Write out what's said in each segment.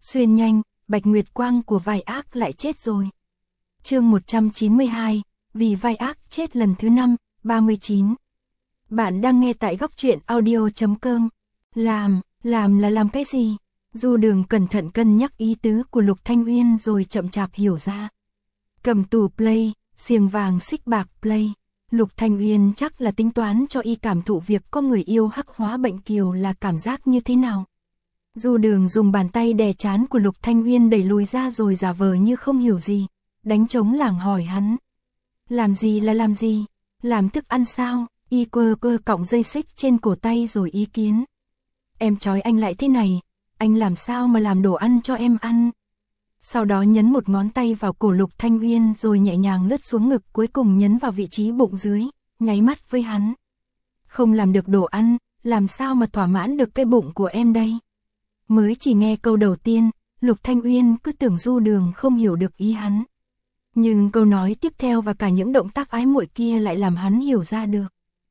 Xuyên nhanh, Bạch Nguyệt Quang của vai ác lại chết rồi. Chương 192, vì vai ác chết lần thứ 5, 39. Bạn đang nghe tại góc truyện audio.com. Làm là làm cái gì? Du Đường cẩn thận cân nhắc ý tứ của Lục Thanh Uyên rồi chậm chạp hiểu ra. Cầm tù play, xiềng vàng xích bạc play. Lục Thanh Uyên chắc là tính toán cho y cảm thụ việc có người yêu hắc hóa bệnh kiều là cảm giác như thế nào. Du Đường dùng bàn tay đè trán của Lục Thanh Uyên đẩy lùi ra rồi giả vờ như không hiểu gì, đánh trống lảng hỏi hắn. Làm gì là làm gì? Làm thức ăn sao? Y quơ cọng dây xích trên cổ tay rồi ý kiến. Em trói anh lại thế này, anh làm sao mà làm đồ ăn cho em ăn? Sau đó nhấn một ngón tay vào cổ Lục Thanh Uyên rồi nhẹ nhàng lướt xuống ngực, cuối cùng nhấn vào vị trí bụng dưới, nháy mắt với hắn. Không làm được đồ ăn, làm sao mà thỏa mãn được cái bụng của em đây? Mới chỉ nghe câu đầu tiên, Lục Thanh Uyên cứ tưởng Du Đường không hiểu được ý hắn. Nhưng câu nói tiếp theo và cả những động tác ái muội kia lại làm hắn hiểu ra được.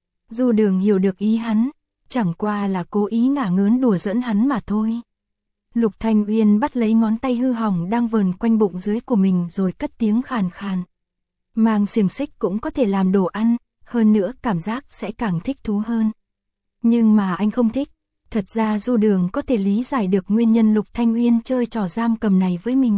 Du Đường hiểu được ý hắn, chẳng qua là cố ý ngả ngớn đùa giỡn hắn mà thôi. Lục Thanh Uyên bắt lấy ngón tay hư hỏng đang vờn quanh bụng dưới của mình rồi cất tiếng khàn khàn. Mang xiềng xích cũng có thể làm đồ ăn, hơn nữa cảm giác sẽ càng thích thú hơn. Nhưng mà anh không thích. Thật ra Du Đường có thể lý giải được nguyên nhân Lục Thanh Uyên chơi trò giam cầm này với mình.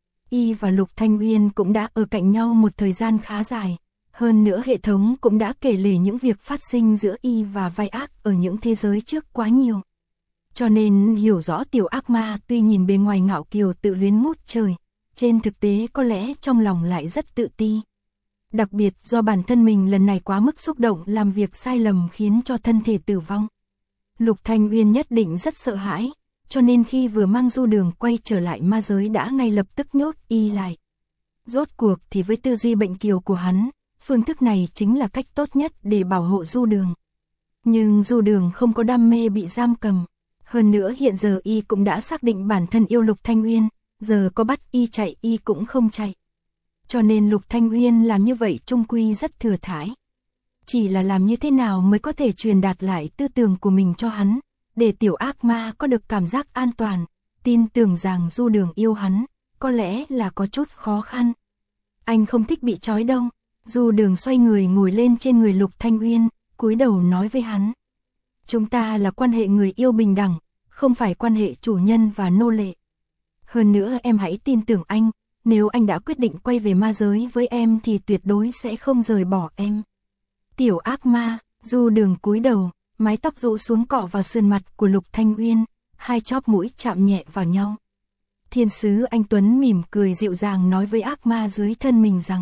Y và Lục Thanh Uyên cũng đã ở cạnh nhau một thời gian khá dài. Hơn nữa hệ thống cũng đã kể lể những việc phát sinh giữa Y và vai ác ở những thế giới trước quá nhiều. Cho nên hiểu rõ tiểu ác ma tuy nhìn bề ngoài ngạo kiều tự luyến ngút trời, trên thực tế có lẽ trong lòng lại rất tự ti. Đặc biệt do bản thân mình lần này quá mức xúc động làm việc sai lầm khiến cho thân thể tử vong. Lục Thanh Uyên nhất định rất sợ hãi, cho nên khi vừa mang Du Đường quay trở lại ma giới đã ngay lập tức nhốt Y lại. Rốt cuộc thì với tư duy bệnh kiều của hắn, phương thức này chính là cách tốt nhất để bảo hộ Du Đường. Nhưng Du Đường không có đam mê bị giam cầm. Hơn nữa hiện giờ Y cũng đã xác định bản thân yêu Lục Thanh Uyên, giờ có bắt Y chạy Y cũng không chạy. Cho nên Lục Thanh Uyên làm như vậy chung quy rất thừa thãi. Chỉ là làm như thế nào mới có thể truyền đạt lại tư tưởng của mình cho hắn, để tiểu ác ma có được cảm giác an toàn, tin tưởng rằng Du Đường yêu hắn, có lẽ là có chút khó khăn. Anh không thích bị trói đâu. Du Đường xoay người ngồi lên trên người Lục Thanh Uyên, cúi đầu nói với hắn. Chúng ta là quan hệ người yêu bình đẳng, không phải quan hệ chủ nhân và nô lệ. Hơn nữa em hãy tin tưởng anh, nếu anh đã quyết định quay về ma giới với em thì tuyệt đối sẽ không rời bỏ em. Tiểu ác ma, Du Đường cúi đầu, mái tóc rũ xuống cọ vào sườn mặt của Lục Thanh Uyên, hai chóp mũi chạm nhẹ vào nhau. Thiên sứ anh Tuấn mỉm cười dịu dàng nói với ác ma dưới thân mình rằng,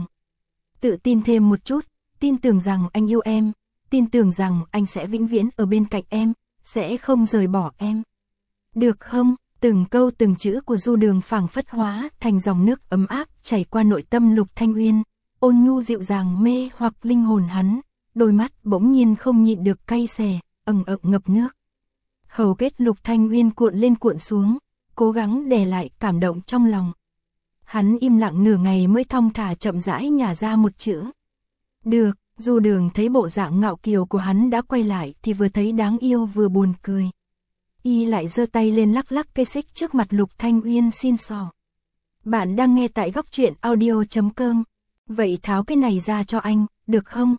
tự tin thêm một chút, tin tưởng rằng anh yêu em, tin tưởng rằng anh sẽ vĩnh viễn ở bên cạnh em, sẽ không rời bỏ em. Được không? Từng câu từng chữ của Du Đường phảng phất hóa thành dòng nước ấm áp chảy qua nội tâm Lục Thanh Uyên, ôn nhu dịu dàng mê hoặc linh hồn hắn. Đôi mắt bỗng nhiên không nhịn được cay xè, ẩn ngập nước. Hầu kết Lục Thanh Uyên cuộn lên cuộn xuống, cố gắng đè lại cảm động trong lòng. Hắn im lặng nửa ngày mới thong thả chậm rãi nhả ra một chữ. Được. Du Đường thấy bộ dạng ngạo kiều của hắn đã quay lại thì vừa thấy đáng yêu vừa buồn cười. Y lại giơ tay lên lắc lắc cây xích trước mặt Lục Thanh Uyên xin xỏ. Bạn đang nghe tại góc truyện audio.com. Vậy tháo cái này ra cho anh, được không?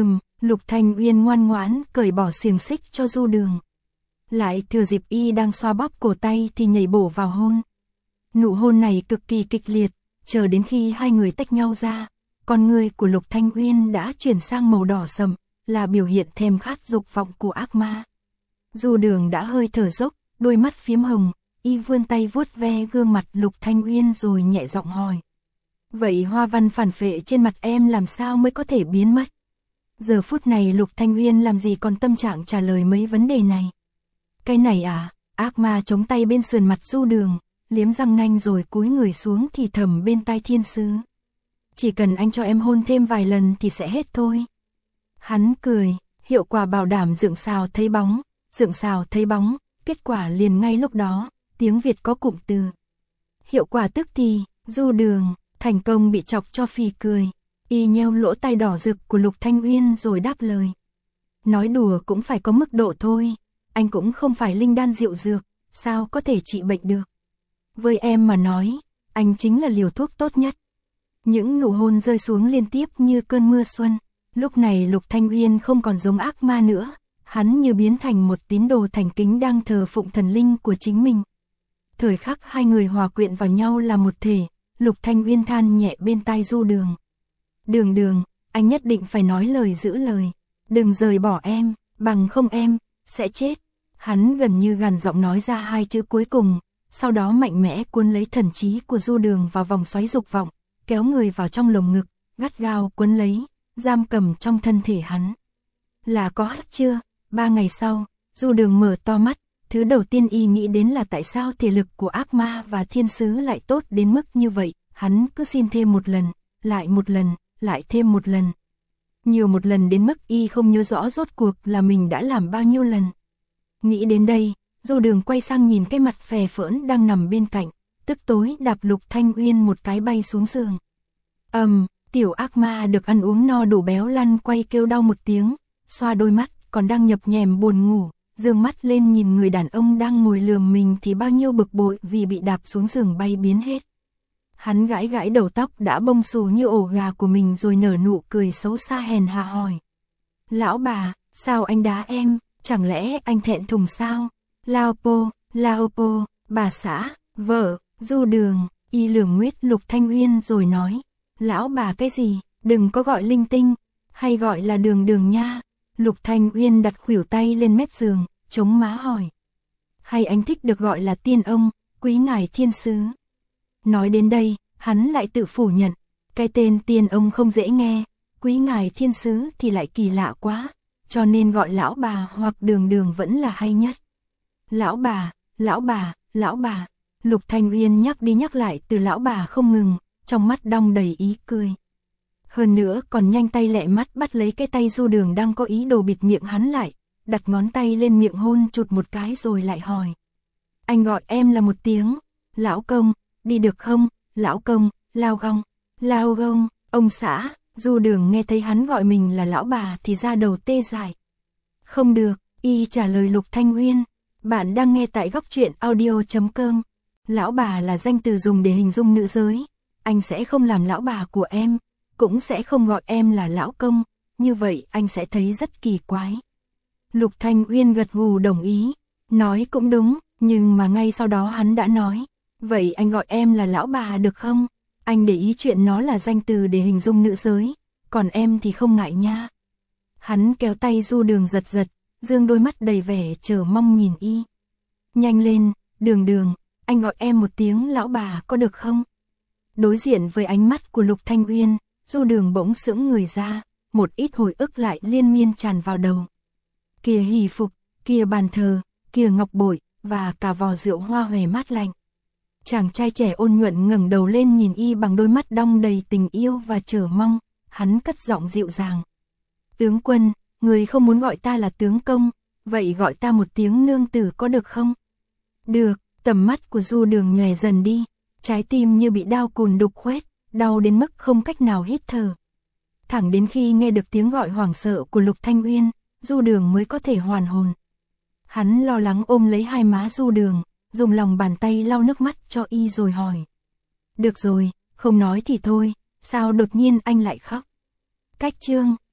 Lục Thanh Uyên ngoan ngoãn cởi bỏ xiềng xích cho Du Đường. Lại thừa dịp Y đang xoa bóp cổ tay thì nhảy bổ vào hôn. Nụ hôn này cực kỳ kịch liệt, chờ đến khi hai người tách nhau ra, con người của Lục Thanh Uyên đã chuyển sang màu đỏ sậm, là biểu hiện thèm khát dục vọng của ác ma. Du Đường đã hơi thở dốc, đôi mắt phiếm hồng, Y vươn tay vuốt ve gương mặt Lục Thanh Uyên rồi nhẹ giọng hỏi. Vậy hoa văn phản phệ trên mặt em làm sao mới có thể biến mất? Giờ phút này Lục Thanh Uyên làm gì còn tâm trạng trả lời mấy vấn đề này. Cái này à? Ác ma chống tay bên sườn mặt Du Đường, liếm răng nanh rồi cúi người xuống thì thầm bên tai thiên sứ. Chỉ cần anh cho em hôn thêm vài lần thì sẽ hết thôi. Hắn cười, hiệu quả bảo đảm dựng xào thấy bóng, kết quả liền ngay lúc đó, tiếng Việt có cụm từ. Hiệu quả tức thì, Du Đường, thành công bị chọc cho phì cười. Y nheo lỗ tai đỏ rực của Lục Thanh Uyên rồi đáp lời. Nói đùa cũng phải có mức độ thôi, anh cũng không phải linh đan diệu dược, sao có thể trị bệnh được. Với em mà nói, anh chính là liều thuốc tốt nhất. Những nụ hôn rơi xuống liên tiếp như cơn mưa xuân. Lúc này Lục Thanh Uyên không còn giống ác ma nữa, hắn như biến thành một tín đồ thành kính đang thờ phụng thần linh của chính mình. Thời khắc hai người hòa quyện vào nhau là một thể, Lục Thanh Uyên than nhẹ bên tai Du Đường. Đường Đường, anh nhất định phải nói lời giữ lời. Đừng rời bỏ em, bằng không em sẽ chết. Hắn gần như gằn giọng nói ra hai chữ cuối cùng, sau đó mạnh mẽ cuốn lấy thần trí của Du Đường vào vòng xoáy dục vọng, kéo người vào trong lồng ngực, gắt gao cuốn lấy, giam cầm trong thân thể hắn. Là có hết chưa? 3 ngày sau, Du Đường mở to mắt, thứ đầu tiên y nghĩ đến là tại sao thể lực của ác ma và thiên sứ lại tốt đến mức như vậy, hắn cứ xin thêm một lần, lại một lần, lại thêm một lần. Nhiều một lần đến mức y không nhớ rõ rốt cuộc là mình đã làm bao nhiêu lần. Nghĩ đến đây, Du Đường quay sang nhìn cái mặt phè phỡn đang nằm bên cạnh, tức tối đạp Lục Thanh Uyên một cái bay xuống giường. Tiểu ác ma được ăn uống no đủ béo lăn quay kêu đau một tiếng, xoa đôi mắt, còn đang nhập nhèm buồn ngủ, dương mắt lên nhìn người đàn ông đang ngồi lườm mình thì bao nhiêu bực bội vì bị đạp xuống giường bay biến hết. Hắn gãi gãi đầu tóc đã bông xù như ổ gà của mình rồi nở nụ cười xấu xa hèn hạ hỏi. Lão bà, sao anh đá em, chẳng lẽ anh thẹn thùng sao? Lao po, bà xã, vợ, Du Đường, y lườm nguyết Lục Thanh Uyên rồi nói. Lão bà cái gì, đừng có gọi linh tinh, hay gọi là Đường Đường nha. Lục Thanh Uyên đặt khuỷu tay lên mép giường, chống má hỏi. Hay anh thích được gọi là tiên ông, quý ngài thiên sứ? Nói đến đây, hắn lại tự phủ nhận, cái tên tiên ông không dễ nghe, quý ngài thiên sứ thì lại kỳ lạ quá, cho nên gọi lão bà hoặc Đường Đường vẫn là hay nhất. Lão bà, Lục Thanh Uyên nhắc đi nhắc lại từ lão bà không ngừng, trong mắt đong đầy ý cười. Hơn nữa còn nhanh tay lẹ mắt bắt lấy cái tay Du Đường đang có ý đồ bịt miệng hắn lại, đặt ngón tay lên miệng hôn chụt một cái rồi lại hỏi. Anh gọi em là một tiếng, lão công, đi được không, lão công, lao gông, ông xã. Du Đường nghe thấy hắn gọi mình là lão bà thì da đầu tê dại. Không được, y trả lời Lục Thanh Uyên. Bạn đang nghe tại góc truyện audio.com. Lão bà là danh từ dùng để hình dung nữ giới. Anh sẽ không làm lão bà của em, cũng sẽ không gọi em là lão công, như vậy anh sẽ thấy rất kỳ quái. Lục Thanh Uyên gật gù đồng ý, nói cũng đúng, nhưng mà ngay sau đó hắn đã nói. Vậy anh gọi em là lão bà được không? Anh để ý chuyện nó là danh từ để hình dung nữ giới, còn em thì không ngại nha. Hắn kéo tay Du Đường giật giật, dương đôi mắt đầy vẻ chờ mong nhìn y. Nhanh lên, Đường Đường, anh gọi em một tiếng lão bà có được không? Đối diện với ánh mắt của Lục Thanh Uyên, Du Đường bỗng sững người ra, một ít hồi ức lại liên miên tràn vào đầu. Kìa hỷ phục, kìa bàn thờ, kìa ngọc bội, và cả vò rượu hoa hòe mát lạnh. Chàng trai trẻ ôn nhuận ngẩng đầu lên nhìn y bằng đôi mắt đong đầy tình yêu và chờ mong, hắn cất giọng dịu dàng. Tướng quân, người không muốn gọi ta là tướng công, vậy gọi ta một tiếng nương tử có được không? Được, tầm mắt của Du Đường nhòe dần đi, trái tim như bị đao cùn đục khoét, đau đến mức không cách nào hít thở. Thẳng đến khi nghe được tiếng gọi hoảng sợ của Lục Thanh Uyên, Du Đường mới có thể hoàn hồn. Hắn lo lắng ôm lấy hai má Du Đường, dùng lòng bàn tay lau nước mắt cho y rồi hỏi. Được rồi, không nói thì thôi, sao đột nhiên anh lại khóc? Cách chương